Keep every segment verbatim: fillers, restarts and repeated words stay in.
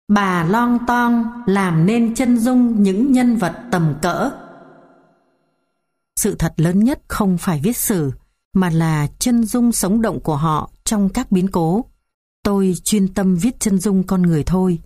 Bà lon ton làm nên chân dung những nhân vật tầm cỡ. Sự thật lớn nhất không phải viết sử, mà là chân dung sống động của họ trong các biến cố. Tôi chuyên tâm viết chân dung con người thôi,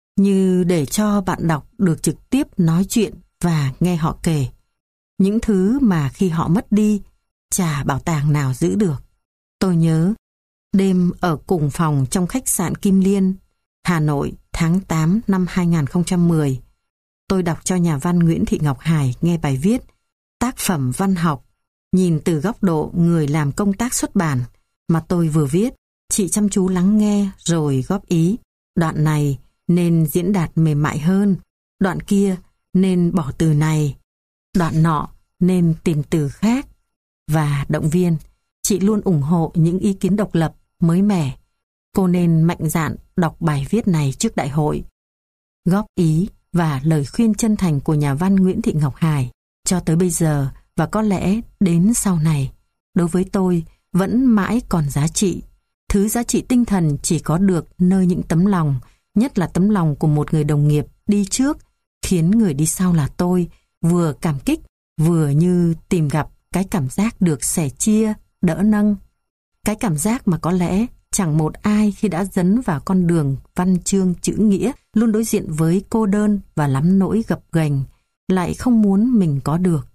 như để cho bạn đọc được trực tiếp nói chuyện và nghe họ kể. Những thứ mà khi họ mất đi, chả bảo tàng nào giữ được. Tôi nhớ, đêm ở cùng phòng trong khách sạn Kim Liên, Hà Nội, tháng tám năm hai nghìn không trăm mười, tôi đọc cho nhà văn Nguyễn Thị Ngọc Hải nghe bài viết Tác phẩm văn học, nhìn từ góc độ người làm công tác xuất bản mà tôi vừa viết. Chị chăm chú lắng nghe rồi góp ý. Đoạn này nên diễn đạt mềm mại hơn, đoạn kia nên bỏ từ này, đoạn nọ nên tìm từ khác. Và động viên, chị luôn ủng hộ những ý kiến độc lập, mới mẻ. Cô nên mạnh dạn đọc bài viết này trước đại hội. Góp ý và lời khuyên chân thành của nhà văn Nguyễn Thị Ngọc Hải cho tới bây giờ và có lẽ đến sau này, đối với tôi vẫn mãi còn giá trị. Thứ giá trị tinh thần chỉ có được nơi những tấm lòng, nhất là tấm lòng của một người đồng nghiệp đi trước, khiến người đi sau là tôi vừa cảm kích, vừa như tìm gặp cái cảm giác được sẻ chia, đỡ nâng. Cái cảm giác mà có lẽ chẳng một ai khi đã dấn vào con đường văn chương chữ nghĩa luôn đối diện với cô đơn và lắm nỗi gập ghềnh, lại không muốn mình có được.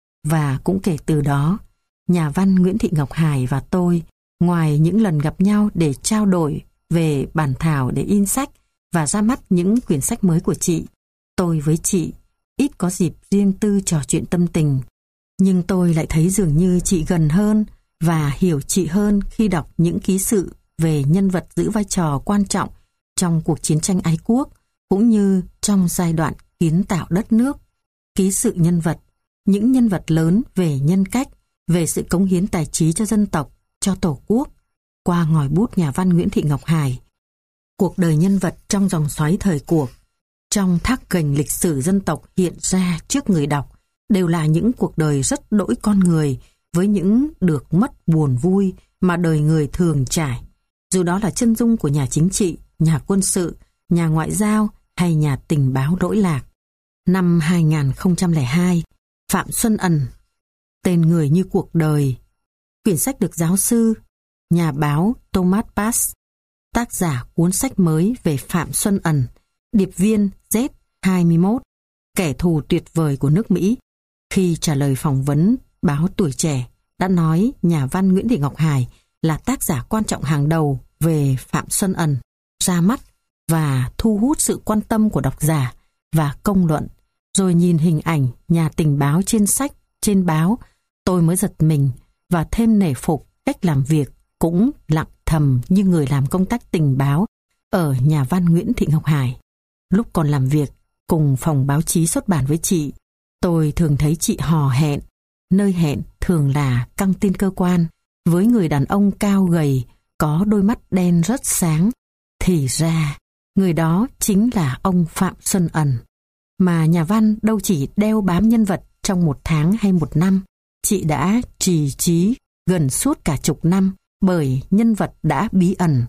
Và cũng kể từ đó, nhà văn Nguyễn Thị Ngọc Hải và tôi, ngoài những lần gặp nhau để trao đổi về bản thảo để in sách và ra mắt những quyển sách mới của chị, tôi với chị ít có dịp riêng tư trò chuyện tâm tình. Nhưng tôi lại thấy dường như chị gần hơn và hiểu chị hơn khi đọc những ký sự về nhân vật giữ vai trò quan trọng trong cuộc chiến tranh ái quốc, cũng như trong giai đoạn kiến tạo đất nước. Ký sự nhân vật, những nhân vật lớn về nhân cách, về sự cống hiến tài trí cho dân tộc, cho Tổ quốc, qua ngòi bút nhà văn Nguyễn Thị Ngọc Hải. Cuộc đời nhân vật trong dòng xoáy thời cuộc, trong thác gành lịch sử dân tộc hiện ra trước người đọc, đều là những cuộc đời rất đỗi con người, với những được mất buồn vui mà đời người thường trải. Dù đó là chân dung của nhà chính trị, nhà quân sự, nhà ngoại giao hay nhà tình báo lỗi lạc. Năm hai nghìn không trăm lẻ hai, Phạm Xuân Ẩn, Tên người như cuộc đời. Quyển sách được giáo sư, nhà báo Thomas Pass, tác giả cuốn sách mới về Phạm Xuân Ẩn, điệp viên Z hai mươi mốt, kẻ thù tuyệt vời của nước Mỹ, khi trả lời phỏng vấn báo Tuổi Trẻ, đã nói nhà văn Nguyễn Thị Ngọc Hải là tác giả quan trọng hàng đầu về Phạm Xuân Ẩn, ra mắt và thu hút sự quan tâm của độc giả và công luận. Rồi nhìn hình ảnh nhà tình báo trên sách, trên báo, tôi mới giật mình và thêm nể phục cách làm việc cũng lặng thầm như người làm công tác tình báo ở nhà văn Nguyễn Thị Ngọc Hải. Lúc còn làm việc cùng phòng báo chí xuất bản với chị, tôi thường thấy chị hò hẹn. Nơi hẹn thường là căng tin cơ quan, với người đàn ông cao gầy, có đôi mắt đen rất sáng. Thì ra, người đó chính là ông Phạm Xuân Ẩn. Mà nhà văn đâu chỉ đeo bám nhân vật trong một tháng hay một năm, chị đã trì trí gần suốt cả chục năm, bởi nhân vật đã bí ẩn.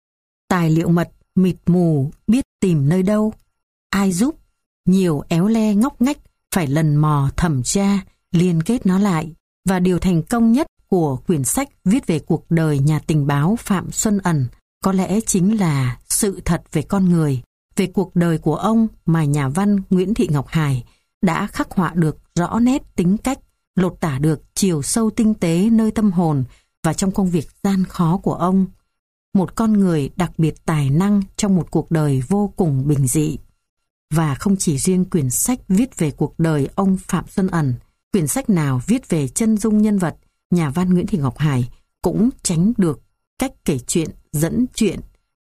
Tài liệu mật, mịt mù, biết tìm nơi đâu, ai giúp, nhiều éo le ngóc ngách, phải lần mò thẩm tra, liên kết nó lại. Và điều thành công nhất của quyển sách viết về cuộc đời nhà tình báo Phạm Xuân Ẩn có lẽ chính là sự thật về con người, về cuộc đời của ông mà nhà văn Nguyễn Thị Ngọc Hải đã khắc họa được rõ nét tính cách, lột tả được chiều sâu tinh tế nơi tâm hồn và trong công việc gian khó của ông. Một con người đặc biệt tài năng trong một cuộc đời vô cùng bình dị. Và không chỉ riêng quyển sách viết về cuộc đời ông Phạm Xuân Ẩn, quyển sách nào viết về chân dung nhân vật, nhà văn Nguyễn Thị Ngọc Hải cũng tránh được cách kể chuyện, dẫn chuyện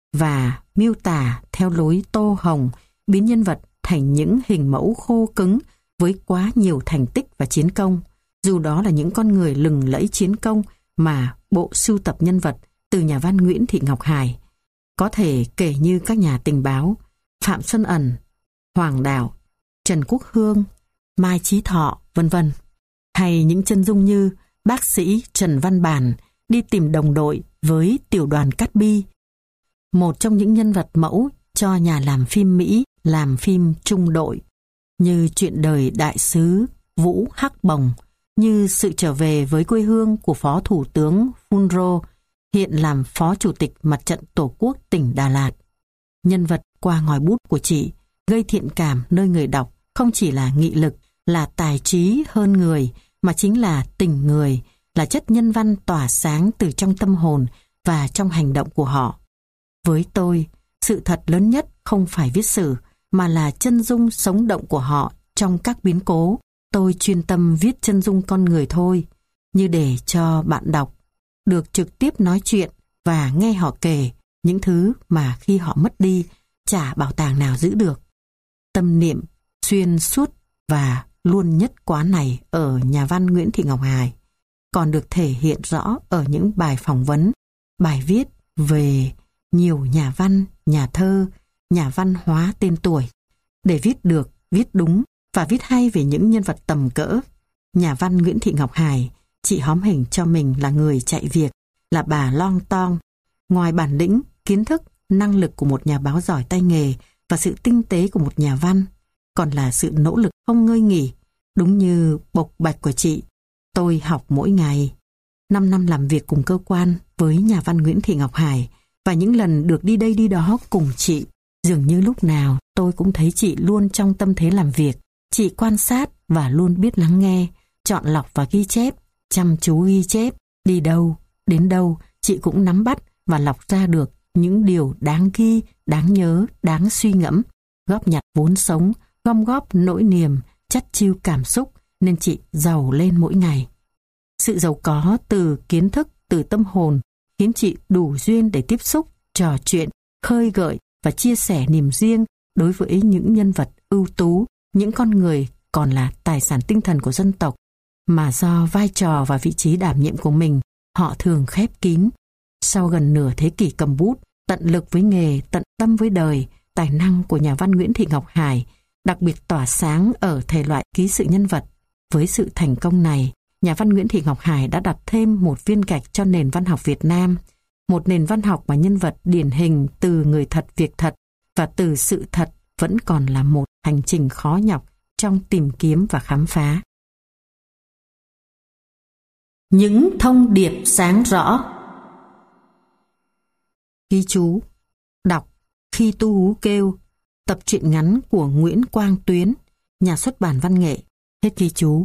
và miêu tả theo lối tô hồng, biến nhân vật thành những hình mẫu khô cứng với quá nhiều thành tích và chiến công. Dù đó là những con người lừng lẫy chiến công mà bộ sưu tập nhân vật từ nhà văn Nguyễn Thị Ngọc Hải có thể kể như các nhà tình báo Phạm Xuân Ẩn, Hoàng Đạo, Trần Quốc Hương, Mai Chí Thọ, vân vân, hay những chân dung như bác sĩ Trần Văn Bản đi tìm đồng đội với tiểu đoàn Cát Bi, một trong những nhân vật mẫu cho nhà làm phim Mỹ làm phim trung đội, như chuyện đời đại sứ Vũ Hắc Bồng, như sự trở về với quê hương của Phó Thủ tướng Phunro, hiện làm Phó Chủ tịch Mặt trận Tổ quốc tỉnh Đà Lạt. Nhân vật qua ngòi bút của chị gây thiện cảm nơi người đọc không chỉ là nghị lực, là tài trí hơn người, mà chính là tình người, là chất nhân văn tỏa sáng từ trong tâm hồn và trong hành động của họ. Với tôi, sự thật lớn nhất không phải viết sử, mà là chân dung sống động của họ trong các biến cố. Tôi chuyên tâm viết chân dung con người thôi, như để cho bạn đọc được trực tiếp nói chuyện và nghe họ kể những thứ mà khi họ mất đi, chả bảo tàng nào giữ được. Tâm niệm xuyên suốt và luôn nhất quán này ở nhà văn Nguyễn Thị Ngọc Hải còn được thể hiện rõ ở những bài phỏng vấn, bài viết về nhiều nhà văn, nhà thơ, nhà văn hóa tên tuổi. Để viết được, viết đúng và viết hay về những nhân vật tầm cỡ, nhà văn Nguyễn Thị Ngọc Hải, chị hóm hình cho mình là người chạy việc, là bà long tong. Ngoài bản lĩnh, kiến thức, năng lực của một nhà báo giỏi tay nghề và sự tinh tế của một nhà văn, còn là sự nỗ lực không ngơi nghỉ, đúng như bộc bạch của chị. Tôi học mỗi ngày. Năm năm làm việc cùng cơ quan với nhà văn Nguyễn Thị Ngọc Hải và những lần được đi đây đi đó cùng chị, dường như lúc nào tôi cũng thấy chị luôn trong tâm thế làm việc. Chị quan sát và luôn biết lắng nghe, chọn lọc và ghi chép, chăm chú ghi chép, đi đâu, đến đâu, chị cũng nắm bắt và lọc ra được những điều đáng ghi, đáng nhớ, đáng suy ngẫm, góp nhặt vốn sống, gom góp nỗi niềm, chắt chiu cảm xúc, nên chị giàu lên mỗi ngày. Sự giàu có từ kiến thức, từ tâm hồn, khiến chị đủ duyên để tiếp xúc, trò chuyện, khơi gợi và chia sẻ niềm riêng đối với những nhân vật ưu tú, những con người còn là tài sản tinh thần của dân tộc, mà do vai trò và vị trí đảm nhiệm của mình, họ thường khép kín. Sau gần nửa thế kỷ cầm bút, tận lực với nghề, tận tâm với đời, tài năng của nhà văn Nguyễn Thị Ngọc Hải đặc biệt tỏa sáng ở thể loại ký sự nhân vật. Với sự thành công này, nhà văn Nguyễn Thị Ngọc Hải đã đặt thêm một viên gạch cho nền văn học Việt Nam, một nền văn học mà nhân vật điển hình từ người thật việc thật và từ sự thật vẫn còn là một hành trình khó nhọc trong tìm kiếm và khám phá. Những thông điệp sáng rõ. Ghi chú: đọc Khi Tu Hú Kêu, tập truyện ngắn của Nguyễn Quang Tuyến, nhà xuất bản Văn Nghệ. Hết ghi chú.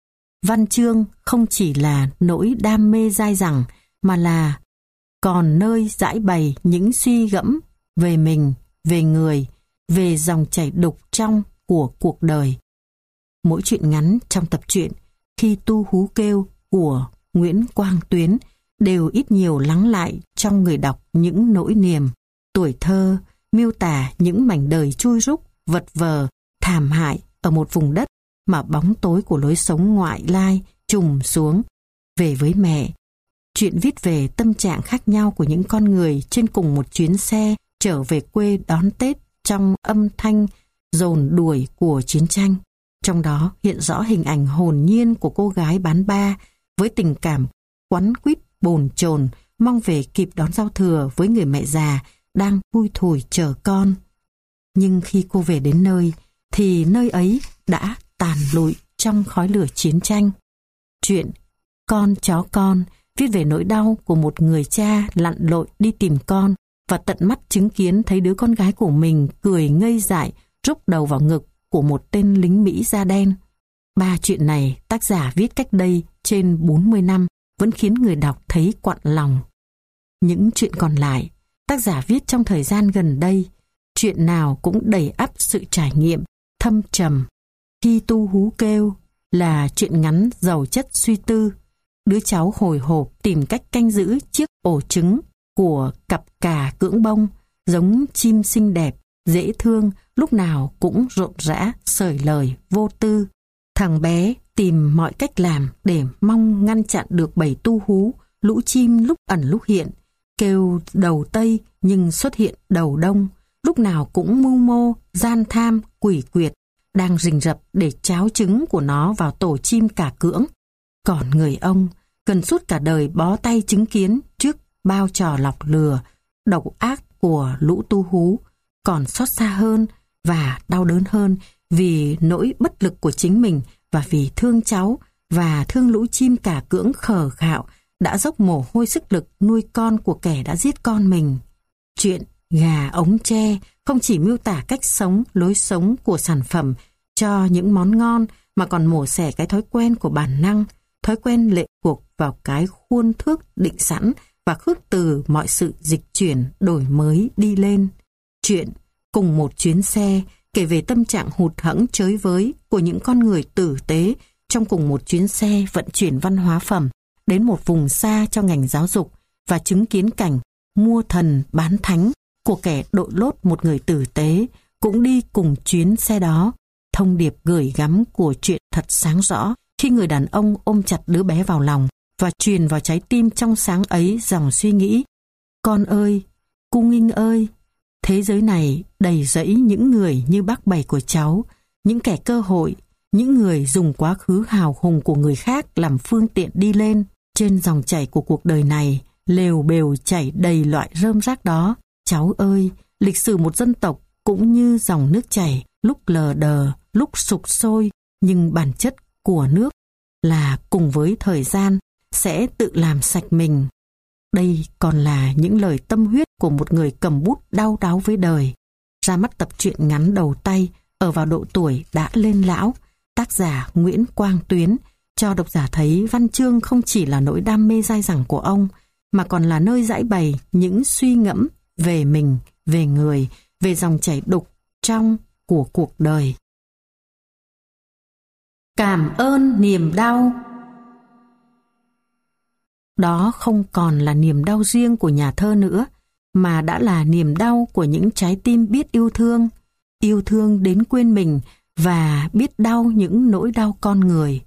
Văn chương không chỉ là nỗi đam mê dai dẳng, mà là còn nơi giải bày những suy gẫm về mình, về người, về dòng chảy đục trong của cuộc đời. Mỗi truyện ngắn trong tập truyện Khi Tu Hú Kêu của Nguyễn Quang Tuyến đều ít nhiều lắng lại trong người đọc những nỗi niềm, tuổi thơ, miêu tả những mảnh đời chui rúc, vật vờ, thảm hại ở một vùng đất mà bóng tối của lối sống ngoại lai trùm xuống. Về với mẹ, chuyện viết về tâm trạng khác nhau của những con người trên cùng một chuyến xe trở về quê đón Tết trong âm thanh dồn đuổi của chiến tranh. Trong đó hiện rõ hình ảnh hồn nhiên của cô gái bán ba với tình cảm quắn quýt bồn chồn mong về kịp đón giao thừa với người mẹ già đang thui thủi chờ con. Nhưng khi cô về đến nơi thì nơi ấy đã tàn lụi trong khói lửa chiến tranh. Chuyện Con Chó Con viết về nỗi đau của một người cha lặn lội đi tìm con và tận mắt chứng kiến thấy đứa con gái của mình cười ngây dại rúc đầu vào ngực của một tên lính Mỹ da đen. Ba chuyện này tác giả viết cách đây trên bốn mươi năm vẫn khiến người đọc thấy quặn lòng. Những chuyện còn lại, tác giả viết trong thời gian gần đây, chuyện nào cũng đầy ắp sự trải nghiệm, thâm trầm. Khi Tu Hú Kêu là chuyện ngắn giàu chất suy tư. Đứa cháu hồi hộp tìm cách canh giữ chiếc ổ trứng của cặp cà cưỡng bông, giống chim xinh đẹp, dễ thương, lúc nào cũng rộn rã, sởi lời, vô tư. Thằng bé tìm mọi cách làm để mong ngăn chặn được bầy tu hú, lũ chim lúc ẩn lúc hiện, kêu đầu Tây nhưng xuất hiện đầu Đông, lúc nào cũng mưu mô, gian tham, quỷ quyệt, đang rình rập để tráo trứng của nó vào tổ chim cả cưỡng. Còn người ông cần suốt cả đời bó tay chứng kiến trước bao trò lọc lừa, độc ác của lũ tu hú, còn xót xa hơn và đau đớn hơn vì nỗi bất lực của chính mình và vì thương cháu và thương lũ chim cả cưỡng khờ khạo đã dốc mồ hôi sức lực nuôi con của kẻ đã giết con mình. Chuyện gà ống tre không chỉ miêu tả cách sống, lối sống của sản phẩm cho những món ngon mà còn mổ xẻ cái thói quen của bản năng, thói quen lệ thuộc vào cái khuôn thước định sẵn và khước từ mọi sự dịch chuyển, đổi mới đi lên. Chuyện cùng một chuyến xe kể về tâm trạng hụt hẫng chới với của những con người tử tế trong cùng một chuyến xe vận chuyển văn hóa phẩm đến một vùng xa cho ngành giáo dục và chứng kiến cảnh mua thần bán thánh của kẻ đội lốt một người tử tế cũng đi cùng chuyến xe đó. Thông điệp gửi gắm của chuyện thật sáng rõ khi người đàn ông ôm chặt đứa bé vào lòng và truyền vào trái tim trong sáng ấy dòng suy nghĩ: con ơi, cung nghinh ơi, thế giới này đầy rẫy những người như bác bảy của cháu, những kẻ cơ hội, những người dùng quá khứ hào hùng của người khác làm phương tiện đi lên. Trên dòng chảy của cuộc đời này, lều bều chảy đầy loại rơm rác đó. Cháu ơi, lịch sử một dân tộc cũng như dòng nước chảy, lúc lờ đờ, lúc sục sôi, nhưng bản chất của nước là cùng với thời gian sẽ tự làm sạch mình. Đây còn là những lời tâm huyết của một người cầm bút đau đáu với đời. Ra mắt tập truyện ngắn đầu tay ở vào độ tuổi đã lên lão, tác giả Nguyễn Quang Tuyến cho độc giả thấy văn chương không chỉ là nỗi đam mê dai dẳng của ông, mà còn là nơi giải bày những suy ngẫm về mình, về người, về dòng chảy đục trong của cuộc đời. Cảm ơn niềm đau. Đó không còn là niềm đau riêng của nhà thơ nữa, mà đã là niềm đau của những trái tim biết yêu thương, yêu thương đến quên mình và biết đau những nỗi đau con người.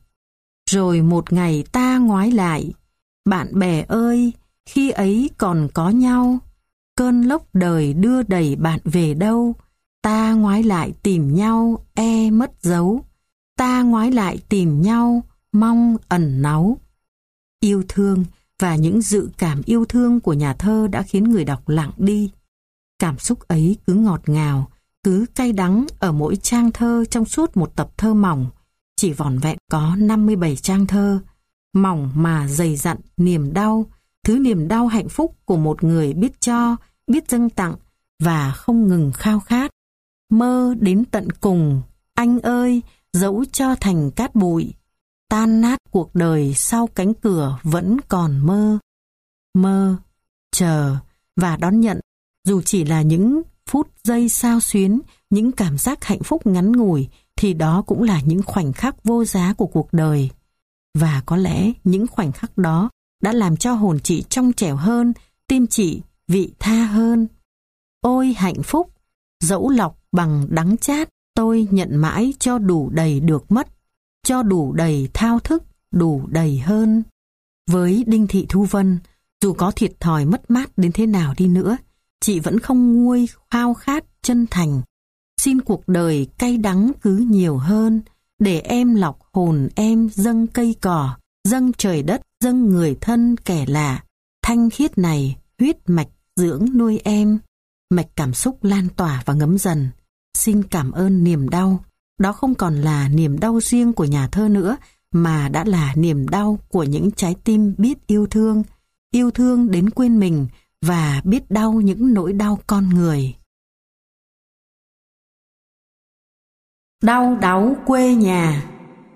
Rồi một ngày ta ngoái lại, bạn bè ơi, khi ấy còn có nhau, cơn lốc đời đưa đẩy bạn về đâu, ta ngoái lại tìm nhau e mất dấu, ta ngoái lại tìm nhau mong ẩn náu. Yêu thương và những dự cảm yêu thương của nhà thơ đã khiến người đọc lặng đi. Cảm xúc ấy cứ ngọt ngào, cứ cay đắng ở mỗi trang thơ trong suốt một tập thơ mỏng, chỉ vỏn vẹn có năm mươi bảy trang thơ, mỏng mà dày dặn niềm đau, thứ niềm đau hạnh phúc của một người biết cho, biết dâng tặng và không ngừng khao khát. Mơ đến tận cùng, anh ơi, dẫu cho thành cát bụi, tan nát cuộc đời sau cánh cửa vẫn còn mơ. Mơ, chờ và đón nhận, dù chỉ là những phút giây xao xuyến, những cảm giác hạnh phúc ngắn ngủi, thì đó cũng là những khoảnh khắc vô giá của cuộc đời. Và có lẽ những khoảnh khắc đó đã làm cho hồn chị trong trẻo hơn, tim chị vị tha hơn. Ôi hạnh phúc, dẫu lọc bằng đắng chát, tôi nhận mãi cho đủ đầy được mất, cho đủ đầy thao thức, đủ đầy hơn. Với Đinh Thị Thu Vân, dù có thiệt thòi mất mát đến thế nào đi nữa, chị vẫn không nguôi khao khát chân thành. Xin cuộc đời cay đắng cứ nhiều hơn, để em lọc hồn em dâng cây cỏ, dâng trời đất, dâng người thân kẻ lạ. Thanh khiết này, huyết mạch dưỡng nuôi em. Mạch cảm xúc lan tỏa và ngấm dần. Xin cảm ơn niềm đau. Đó không còn là niềm đau riêng của nhà thơ nữa, mà đã là niềm đau của những trái tim biết yêu thương, yêu thương đến quên mình và biết đau những nỗi đau con người. Đau đáu quê nhà.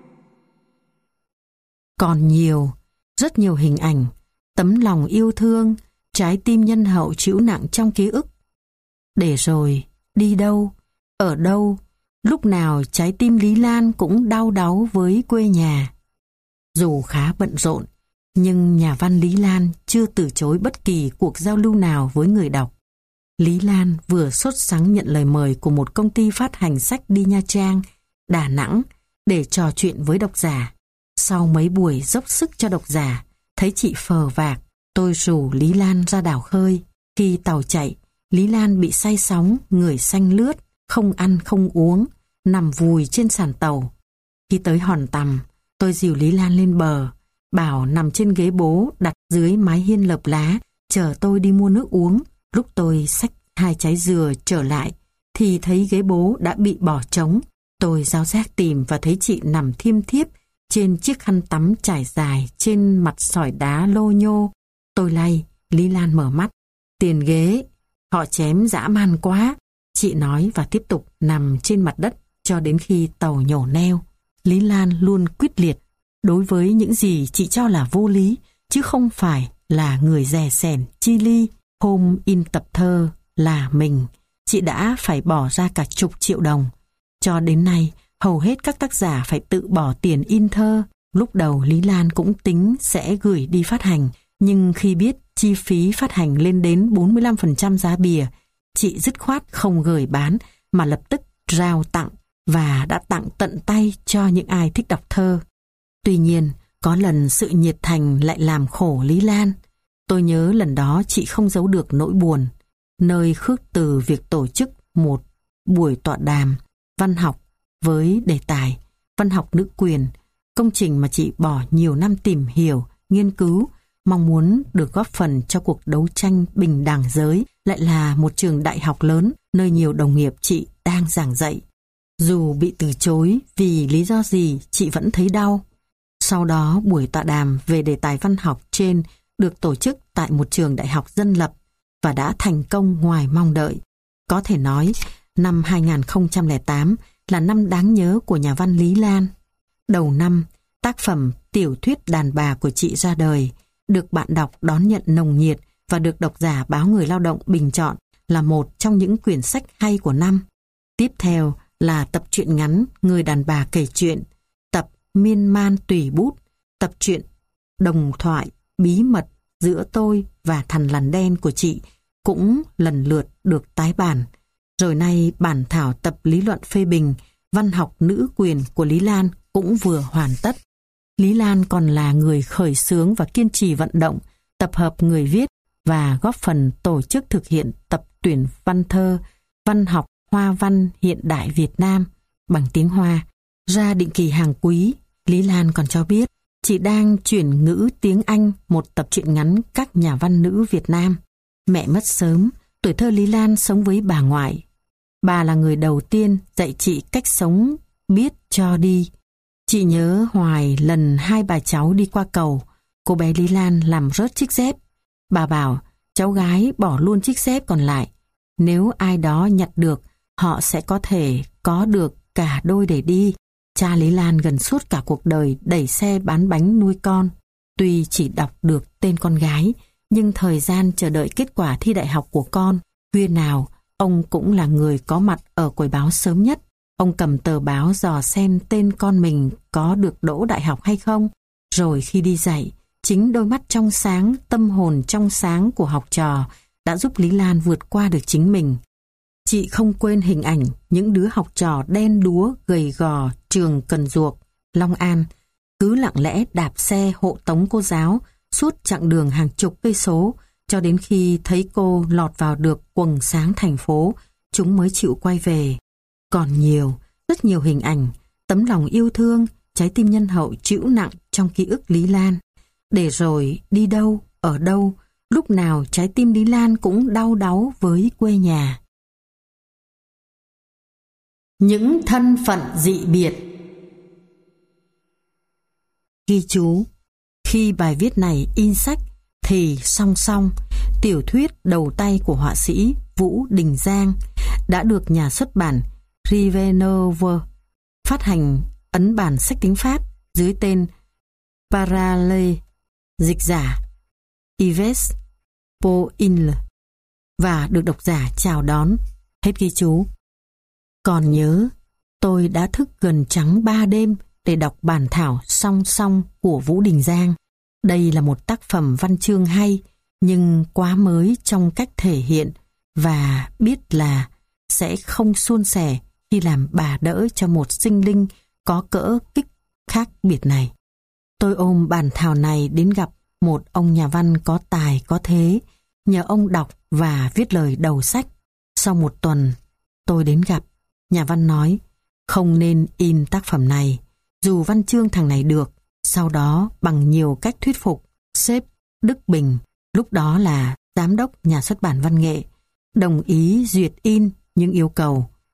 Còn nhiều, rất nhiều hình ảnh, tấm lòng yêu thương, trái tim nhân hậu trĩu nặng trong ký ức. Để rồi, đi đâu, ở đâu, lúc nào trái tim Lý Lan cũng đau đáu với quê nhà. Dù khá bận rộn, nhưng nhà văn Lý Lan chưa từ chối bất kỳ cuộc giao lưu nào với người đọc. Lý Lan vừa sốt sắng nhận lời mời của một công ty phát hành sách đi Nha Trang, Đà Nẵng để trò chuyện với độc giả. Sau mấy buổi dốc sức cho độc giả, thấy chị phờ vạc, tôi rủ Lý Lan ra đảo khơi. Khi tàu chạy, Lý Lan bị say sóng, người xanh lướt, không ăn không uống, nằm vùi trên sàn tàu. Khi tới Hòn Tằm, tôi dìu Lý Lan lên bờ, bảo nằm trên ghế bố đặt dưới mái hiên lợp lá, chờ tôi đi mua nước uống. Lúc tôi xách hai trái dừa trở lại, thì thấy ghế bố đã bị bỏ trống. Tôi ráo rác tìm và thấy chị nằm thiêm thiếp trên chiếc khăn tắm trải dài trên mặt sỏi đá lô nhô. Tôi lay, Lý Lan mở mắt. Tiền ghế, họ chém dã man quá, chị nói và tiếp tục nằm trên mặt đất cho đến khi tàu nhổ neo. Lý Lan luôn quyết liệt đối với những gì chị cho là vô lý, chứ không phải là người dè sẻn chi ly. Hôm in tập thơ là mình, chị đã phải bỏ ra cả chục triệu đồng. Cho đến nay, hầu hết các tác giả phải tự bỏ tiền in thơ. Lúc đầu Lý Lan cũng tính sẽ gửi đi phát hành, nhưng khi biết chi phí phát hành lên đến bốn mươi lăm phần trăm giá bìa, chị dứt khoát không gửi bán mà lập tức rao tặng, và đã tặng tận tay cho những ai thích đọc thơ. Tuy nhiên, có lần sự nhiệt thành lại làm khổ Lý Lan. Tôi nhớ lần đó chị không giấu được nỗi buồn, nơi khước từ việc tổ chức một buổi tọa đàm văn học với đề tài văn học nữ quyền, công trình mà chị bỏ nhiều năm tìm hiểu, nghiên cứu, mong muốn được góp phần cho cuộc đấu tranh bình đẳng giới, lại là một trường đại học lớn nơi nhiều đồng nghiệp chị đang giảng dạy. Dù bị từ chối vì lý do gì, chị vẫn thấy đau. Sau đó buổi tọa đàm về đề tài văn học trên được tổ chức tại một trường đại học dân lập và đã thành công ngoài mong đợi. Có thể nói, năm hai nghìn không trăm lẻ tám là năm đáng nhớ của nhà văn Lý Lan. Đầu năm, tác phẩm tiểu thuyết Đàn bà của chị ra đời, được bạn đọc đón nhận nồng nhiệt và được độc giả báo Người Lao động bình chọn là một trong những quyển sách hay của năm. Tiếp theo là tập truyện ngắn Người đàn bà kể chuyện, tập Miên man tùy bút, tập truyện Đồng thoại bí mật giữa tôi và thằn lằn đen của chị cũng lần lượt được tái bản. Rồi nay bản thảo tập lý luận phê bình văn học nữ quyền của Lý Lan cũng vừa hoàn tất. Lý Lan còn là người khởi xướng và kiên trì vận động, tập hợp người viết và góp phần tổ chức thực hiện tập tuyển văn thơ, văn học hoa văn hiện đại Việt Nam bằng tiếng Hoa ra định kỳ hàng quý. Lý Lan còn cho biết chị đang chuyển ngữ tiếng Anh một tập truyện ngắn các nhà văn nữ Việt Nam. Mẹ mất sớm, tuổi thơ Lý Lan sống với bà ngoại. Bà là người đầu tiên dạy chị cách sống biết cho đi. Chị nhớ hoài lần hai bà cháu đi qua cầu, cô bé Lý Lan làm rớt chiếc dép. Bà bảo cháu gái bỏ luôn chiếc dép còn lại. Nếu ai đó nhặt được, họ sẽ có thể có được cả đôi để đi. Cha Lý Lan gần suốt cả cuộc đời đẩy xe bán bánh nuôi con. Tuy chỉ đọc được tên con gái, nhưng thời gian chờ đợi kết quả thi đại học của con, khuya nào ông cũng là người có mặt ở quầy báo sớm nhất. Ông cầm tờ báo dò xem tên con mình có được đỗ đại học hay không. Rồi khi đi dạy, chính đôi mắt trong sáng, tâm hồn trong sáng của học trò đã giúp Lý Lan vượt qua được chính mình. Chị không quên hình ảnh những đứa học trò đen đúa, gầy gò trường Cần Duộc, Long An, cứ lặng lẽ đạp xe hộ tống cô giáo suốt chặng đường hàng chục cây số, cho đến khi thấy cô lọt vào được quầng sáng thành phố, chúng mới chịu quay về. Còn nhiều, rất nhiều hình ảnh, tấm lòng yêu thương, trái tim nhân hậu trĩu nặng trong ký ức Lý Lan. Để rồi đi đâu, ở đâu, lúc nào trái tim Lý Lan cũng đau đáu với quê nhà. Những thân phận dị biệt. Ghi chú: khi bài viết này in sách thì song song tiểu thuyết đầu tay của họa sĩ Vũ Đình Giang đã được nhà xuất bản Rivenove phát hành ấn bản sách tiếng Pháp dưới tên Parallèle, dịch giả Yves Poinle, và được độc giả chào đón. Hết ghi chú. Còn nhớ, tôi đã thức gần trắng ba đêm để đọc bản thảo song song của Vũ Đình Giang. Đây là một tác phẩm văn chương hay, nhưng quá mới trong cách thể hiện, và biết là sẽ không suôn sẻ khi làm bà đỡ cho một sinh linh có cỡ kích khác biệt này. Tôi ôm bản thảo này đến gặp một ông nhà văn có tài có thế, nhờ ông đọc và viết lời đầu sách. Sau một tuần, tôi đến gặp. Nhà văn nói, không nên in tác phẩm này, dù văn chương thằng này được. Sau đó, bằng nhiều cách thuyết phục, sếp Đức Bình, lúc đó là giám đốc nhà xuất bản văn nghệ, đồng ý duyệt in những yêu cầu.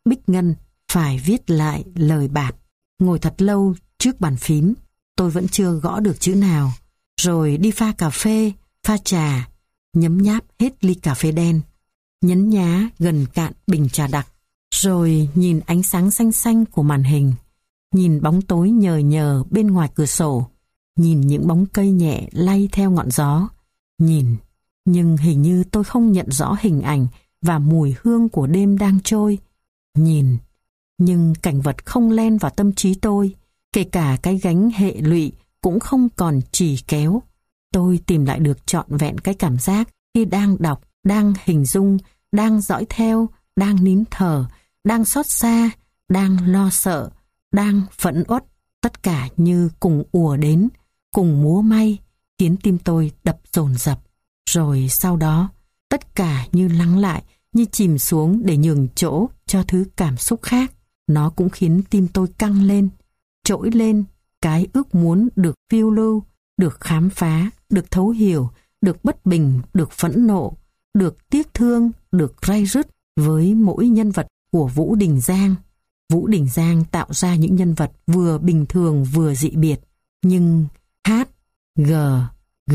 Bích Ngân phải viết lại lời bạt. Ngồi thật lâu trước bàn phím, tôi vẫn chưa gõ được chữ nào. Rồi đi pha cà phê, pha trà, nhấm nháp hết ly cà phê đen, nhấn nhá gần cạn bình trà đặc. Rồi nhìn ánh sáng xanh xanh của màn hình, nhìn bóng tối nhờ nhờ bên ngoài cửa sổ, nhìn những bóng cây nhẹ lay theo ngọn gió. Nhìn, nhưng hình như tôi không nhận rõ hình ảnh và mùi hương của đêm đang trôi. Nhìn, nhưng cảnh vật không len vào tâm trí tôi, kể cả cái gánh hệ lụy cũng không còn chì kéo. Tôi tìm lại được trọn vẹn cái cảm giác khi đang đọc, đang hình dung, đang dõi theo, đang nín thở, đang xót xa, đang lo sợ, đang phẫn uất, tất cả như cùng ùa đến, cùng múa may, khiến tim tôi đập dồn dập. Rồi sau đó, tất cả như lắng lại, như chìm xuống để nhường chỗ cho thứ cảm xúc khác. Nó cũng khiến tim tôi căng lên, trỗi lên, cái ước muốn được phiêu lưu, được khám phá, được thấu hiểu, được bất bình, được phẫn nộ, được tiếc thương, được ray rứt với mỗi nhân vật của Vũ Đình Giang. Vũ Đình Giang tạo ra những nhân vật vừa bình thường vừa dị biệt, nhưng H, G, G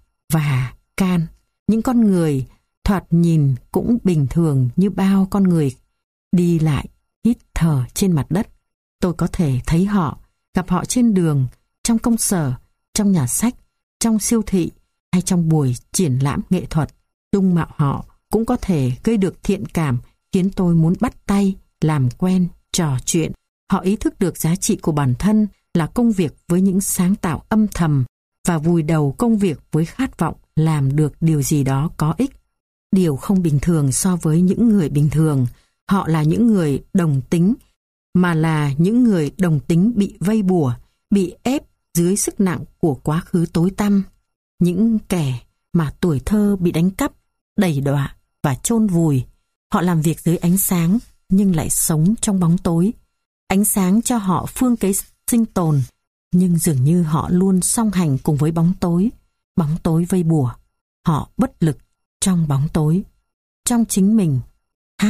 và Can, những con người thoạt nhìn cũng bình thường như bao con người đi lại, hít thở trên mặt đất. Tôi có thể thấy họ, gặp họ trên đường, trong công sở, trong nhà sách, trong siêu thị hay trong buổi triển lãm nghệ thuật. Dung mạo họ cũng có thể gây được thiện cảm, khiến tôi muốn bắt tay, làm quen, trò chuyện. Họ ý thức được giá trị của bản thân là công việc với những sáng tạo âm thầm và vùi đầu công việc với khát vọng làm được điều gì đó có ích. Điều không bình thường so với những người bình thường, họ là những người đồng tính, mà là những người đồng tính bị vây bùa, bị ép dưới sức nặng của quá khứ tối tăm. Những kẻ mà tuổi thơ bị đánh cắp, đày đọa và chôn vùi. Họ làm việc dưới ánh sáng nhưng lại sống trong bóng tối. Ánh sáng cho họ phương kế sinh tồn, nhưng dường như họ luôn song hành cùng với bóng tối. Bóng tối vây bùa, họ bất lực trong bóng tối. Trong chính mình, H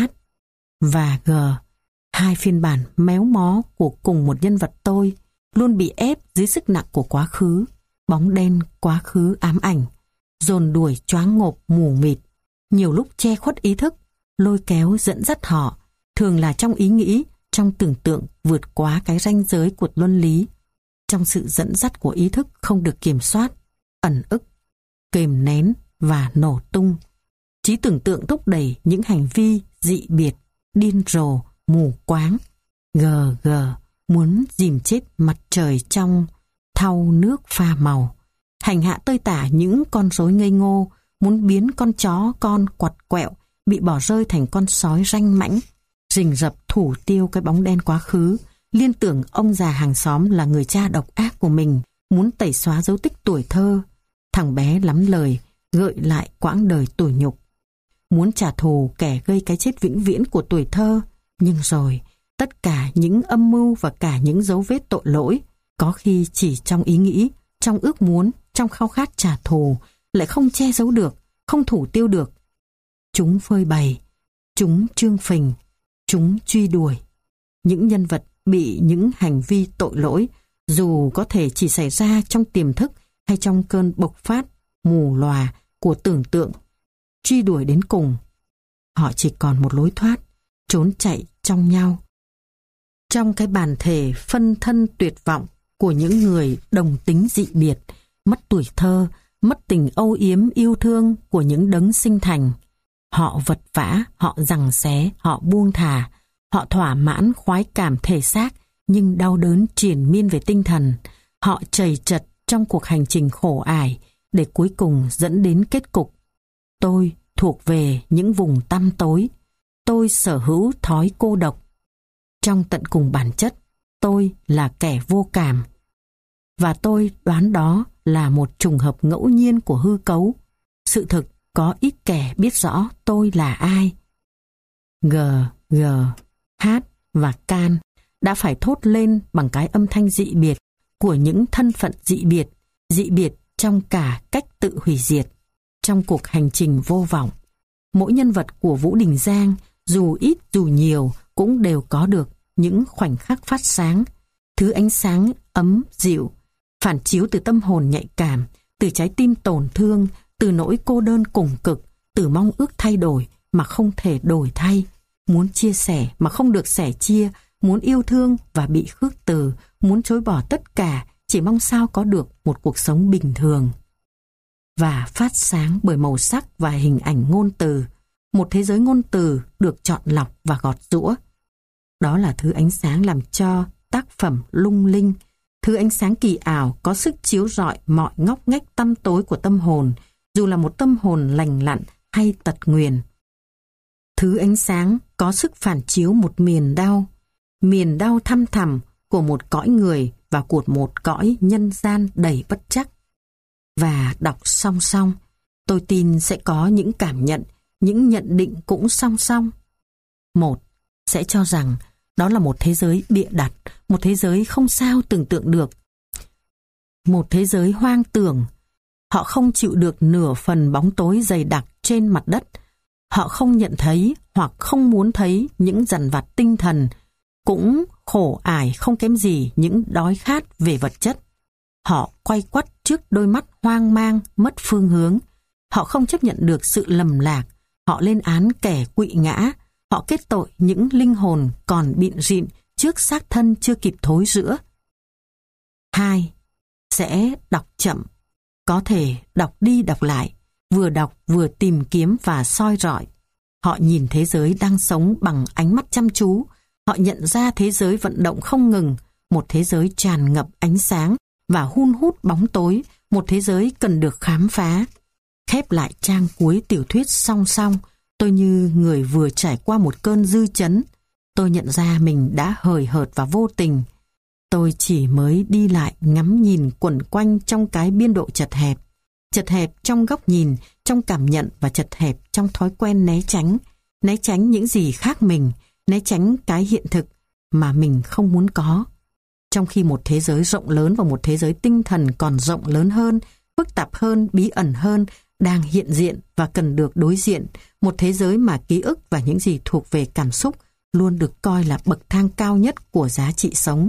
và G, hai phiên bản méo mó của cùng một nhân vật tôi, luôn bị ép dưới sức nặng của quá khứ, bóng đen quá khứ ám ảnh, dồn đuổi choáng ngộp mù mịt, nhiều lúc che khuất ý thức, lôi kéo dẫn dắt họ, thường là trong ý nghĩ, trong tưởng tượng vượt quá cái ranh giới của luân lý, trong sự dẫn dắt của ý thức không được kiểm soát, ẩn ức, kềm nén và nổ tung. Trí tưởng tượng thúc đẩy những hành vi dị biệt, điên rồ, mù quáng. Gờ gờ muốn dìm chết mặt trời trong thau nước pha màu, hành hạ tơi tả những con rối ngây ngô, muốn biến con chó con quặt quẹo bị bỏ rơi thành con sói ranh mãnh, rình rập thủ tiêu cái bóng đen quá khứ, liên tưởng ông già hàng xóm là người cha độc ác của mình, muốn tẩy xóa dấu tích tuổi thơ. Thằng bé lắm lời gợi lại quãng đời tủi nhục, muốn trả thù kẻ gây cái chết vĩnh viễn của tuổi thơ. Nhưng rồi tất cả những âm mưu và cả những dấu vết tội lỗi, có khi chỉ trong ý nghĩ, trong ước muốn, trong khao khát trả thù, lại không che giấu được, không thủ tiêu được. Chúng phơi bày, chúng trương phình, chúng truy đuổi. Những nhân vật bị những hành vi tội lỗi, dù có thể chỉ xảy ra trong tiềm thức hay trong cơn bộc phát mù lòa của tưởng tượng, truy đuổi đến cùng, họ chỉ còn một lối thoát, trốn chạy trong nhau. Trong cái bản thể phân thân tuyệt vọng của những người đồng tính dị biệt, mất tuổi thơ, mất tình âu yếm yêu thương của những đấng sinh thành. Họ vật vã, họ giằng xé, họ buông thả, họ thỏa mãn khoái cảm thể xác nhưng đau đớn triền miên về tinh thần. Họ trầy trật trong cuộc hành trình khổ ải để cuối cùng dẫn đến kết cục. Tôi thuộc về những vùng tăm tối. Tôi sở hữu thói cô độc. Trong tận cùng bản chất, tôi là kẻ vô cảm. Và tôi đoán đó là một trùng hợp ngẫu nhiên của hư cấu. Sự thực có ít kẻ biết rõ tôi là ai. G, G, H và Can đã phải thốt lên bằng cái âm thanh dị biệt của những thân phận dị biệt, dị biệt trong cả cách tự hủy diệt. Trong cuộc hành trình vô vọng, mỗi nhân vật của Vũ Đình Giang, dù ít dù nhiều, cũng đều có được những khoảnh khắc phát sáng, thứ ánh sáng ấm dịu, phản chiếu từ tâm hồn nhạy cảm, từ trái tim tổn thương, từ nỗi cô đơn cùng cực, từ mong ước thay đổi mà không thể đổi thay, muốn chia sẻ mà không được sẻ chia, muốn yêu thương và bị khước từ, muốn chối bỏ tất cả, chỉ mong sao có được một cuộc sống bình thường. Và phát sáng bởi màu sắc và hình ảnh ngôn từ, một thế giới ngôn từ được chọn lọc và gọt giũa. Đó là thứ ánh sáng làm cho tác phẩm lung linh, thứ ánh sáng kỳ ảo có sức chiếu rọi mọi ngóc ngách tăm tối của tâm hồn, dù là một tâm hồn lành lặn hay tật nguyền. Thứ ánh sáng có sức phản chiếu một miền đau, miền đau thăm thẳm của một cõi người và của một cõi nhân gian đầy bất trắc. Và đọc song song, tôi tin sẽ có những cảm nhận, những nhận định cũng song song. Một, sẽ cho rằng đó là một thế giới bịa đặt, một thế giới không sao tưởng tượng được. Một thế giới hoang tưởng. Họ không chịu được nửa phần bóng tối dày đặc trên mặt đất. Họ không nhận thấy hoặc không muốn thấy những dằn vặt tinh thần, cũng khổ ải không kém gì những đói khát về vật chất. Họ quay quắt trước đôi mắt hoang mang, mất phương hướng. Họ không chấp nhận được sự lầm lạc. Họ lên án kẻ quỵ ngã. Họ kết tội những linh hồn còn bịn rịn trước xác thân chưa kịp thối rữa. Hai, sẽ đọc chậm. Có thể đọc đi đọc lại, vừa đọc vừa tìm kiếm và soi rọi. Họ nhìn thế giới đang sống bằng ánh mắt chăm chú. Họ nhận ra thế giới vận động không ngừng, một thế giới tràn ngập ánh sáng và hun hút bóng tối, một thế giới cần được khám phá. Khép lại trang cuối tiểu thuyết song song, tôi như người vừa trải qua một cơn dư chấn. Tôi nhận ra mình đã hời hợt và vô tình. Tôi chỉ mới đi lại ngắm nhìn quẩn quanh trong cái biên độ chật hẹp. Chật hẹp trong góc nhìn, trong cảm nhận và chật hẹp trong thói quen né tránh. Né tránh những gì khác mình, né tránh cái hiện thực mà mình không muốn có. Trong khi một thế giới rộng lớn và một thế giới tinh thần còn rộng lớn hơn, phức tạp hơn, bí ẩn hơn, đang hiện diện và cần được đối diện, một thế giới mà ký ức và những gì thuộc về cảm xúc luôn được coi là bậc thang cao nhất của giá trị sống.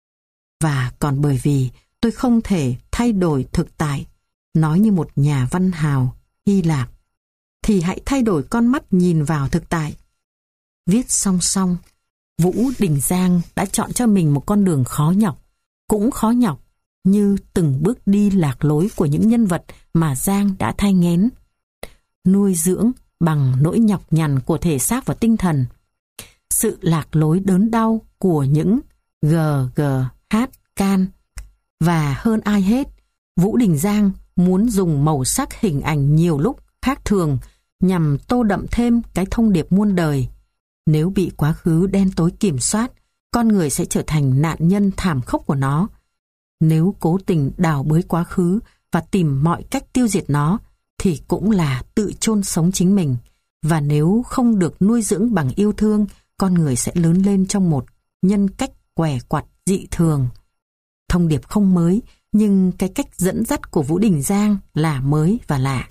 Và còn bởi vì tôi không thể thay đổi thực tại, nói như một nhà văn hào Hy Lạp, thì hãy thay đổi con mắt nhìn vào thực tại. Viết song song, Vũ Đình Giang đã chọn cho mình một con đường khó nhọc, cũng khó nhọc như từng bước đi lạc lối của những nhân vật mà Giang đã thai nghén. Nuôi dưỡng bằng nỗi nhọc nhằn của thể xác và tinh thần. Sự lạc lối đớn đau của những gờ gờ hát can. Và hơn ai hết, Vũ Đình Giang muốn dùng màu sắc hình ảnh nhiều lúc khác thường nhằm tô đậm thêm cái thông điệp muôn đời. Nếu bị quá khứ đen tối kiểm soát, con người sẽ trở thành nạn nhân thảm khốc của nó. Nếu cố tình đào bới quá khứ và tìm mọi cách tiêu diệt nó, thì cũng là tự chôn sống chính mình. Và nếu không được nuôi dưỡng bằng yêu thương, con người sẽ lớn lên trong một nhân cách què quặt dị thường. Thông điệp không mới, nhưng cái cách dẫn dắt của Vũ Đình Giang là mới và lạ.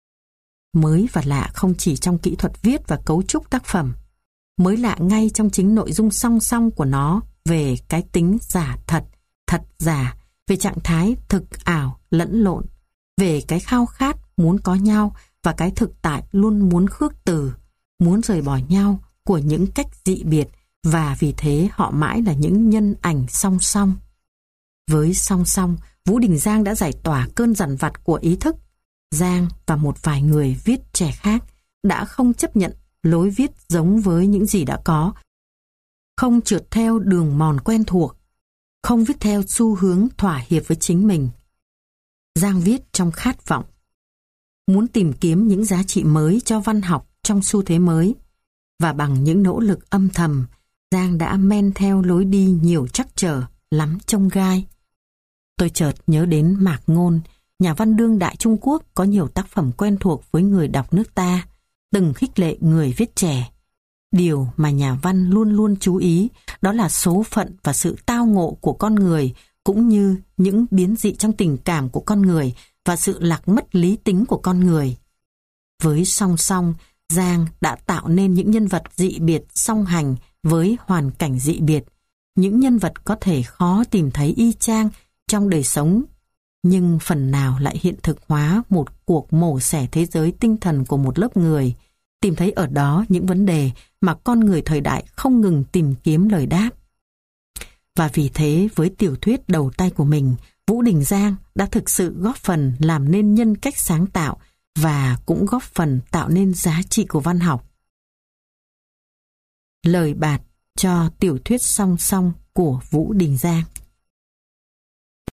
Mới và lạ không chỉ trong kỹ thuật viết và cấu trúc tác phẩm. Mới lạ ngay trong chính nội dung song song của nó về cái tính giả thật, thật giả, về trạng thái thực ảo lẫn lộn, về cái khao khát muốn có nhau và cái thực tại luôn muốn khước từ, muốn rời bỏ nhau của những cách dị biệt, và vì thế họ mãi là những nhân ảnh song song. Với song song, Vũ Đình Giang đã giải tỏa cơn dằn vặt của ý thức. Giang và một vài người viết trẻ khác đã không chấp nhận lối viết giống với những gì đã có, không trượt theo đường mòn quen thuộc, không viết theo xu hướng thỏa hiệp với chính mình. Giang viết trong khát vọng, muốn tìm kiếm những giá trị mới cho văn học trong xu thế mới, và bằng những nỗ lực âm thầm, Giang đã men theo lối đi nhiều trắc trở, lắm chông gai. Tôi chợt nhớ đến Mạc Ngôn, nhà văn đương đại Trung Quốc có nhiều tác phẩm quen thuộc với người đọc nước ta, từng khích lệ người viết trẻ. Điều mà nhà văn luôn luôn chú ý đó là số phận và sự tao ngộ của con người, cũng như những biến dị trong tình cảm của con người và sự lạc mất lý tính của con người. Với song song, Giang đã tạo nên những nhân vật dị biệt song hành với hoàn cảnh dị biệt, những nhân vật có thể khó tìm thấy y chang trong đời sống, nhưng phần nào lại hiện thực hóa một cuộc mổ xẻ thế giới tinh thần của một lớp người, tìm thấy ở đó những vấn đề mà con người thời đại không ngừng tìm kiếm lời đáp. Và vì thế, với tiểu thuyết đầu tay của mình, Vũ Đình Giang đã thực sự góp phần làm nên nhân cách sáng tạo và cũng góp phần tạo nên giá trị của văn học. Lời bạt cho tiểu thuyết Song Song của Vũ Đình Giang.